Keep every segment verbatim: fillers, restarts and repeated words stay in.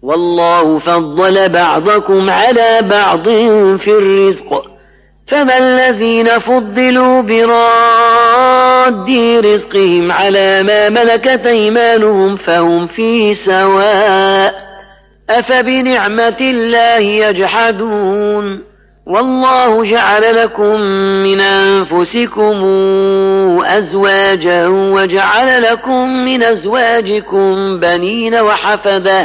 والله فضل بعضكم على بعض في الرزق فما الذين فضلوا براد رزقهم على ما ملكت أيمانهم فهم فيه سواء أفبنعمة الله يجحدون والله جعل لكم من أنفسكم أزواجا وجعل لكم من أزواجكم بنين وحفدة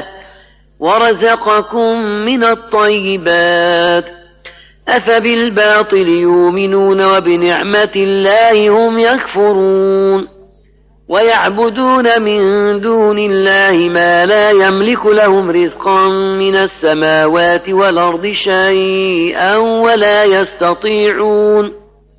ورزقكم من الطيبات أفبالباطل يؤمنون وبنعمة الله هم يكفرون ويعبدون من دون الله ما لا يملك لهم رزقا من السماوات والأرض شيئا ولا يستطيعون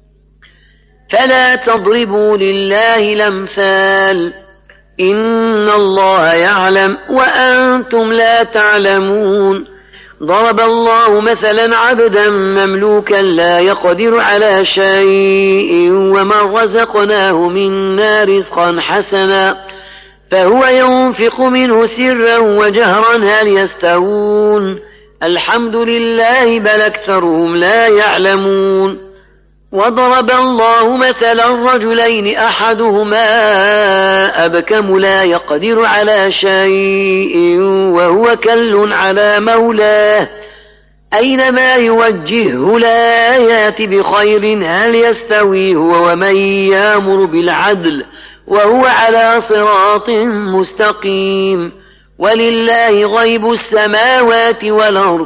فلا تضربوا لله الأمثال إن الله يعلم وأنتم لا تعلمون ضرب الله مثلا عبدا مملوكا لا يقدر على شيء ومن رزقناه منا رزقا حسنا فهو ينفق منه سرا وجهرا هل يستوون الحمد لله بل أكثرهم لا يعلمون وضرب الله مثلا رجلين أحدهما أبكم لا يقدر على شيء وهو كل على مولاه أينما يوجهه لا يأتي بخير هل يستوي هو ومن يأمر بالعدل وهو على صراط مستقيم ولله غيب السماوات والأرض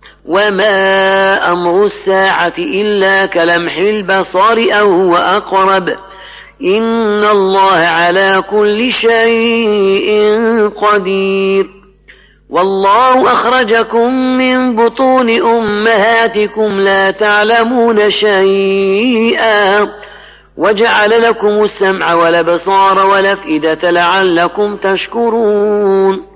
وما أمر الساعة إلا كلمح البصر أو هو أقرب إن الله على كل شيء قدير والله أخرجكم من بطون أمهاتكم لا تعلمون شيئا وجعل لكم السمع والأبصار والأفئدة لعلكم تشكرون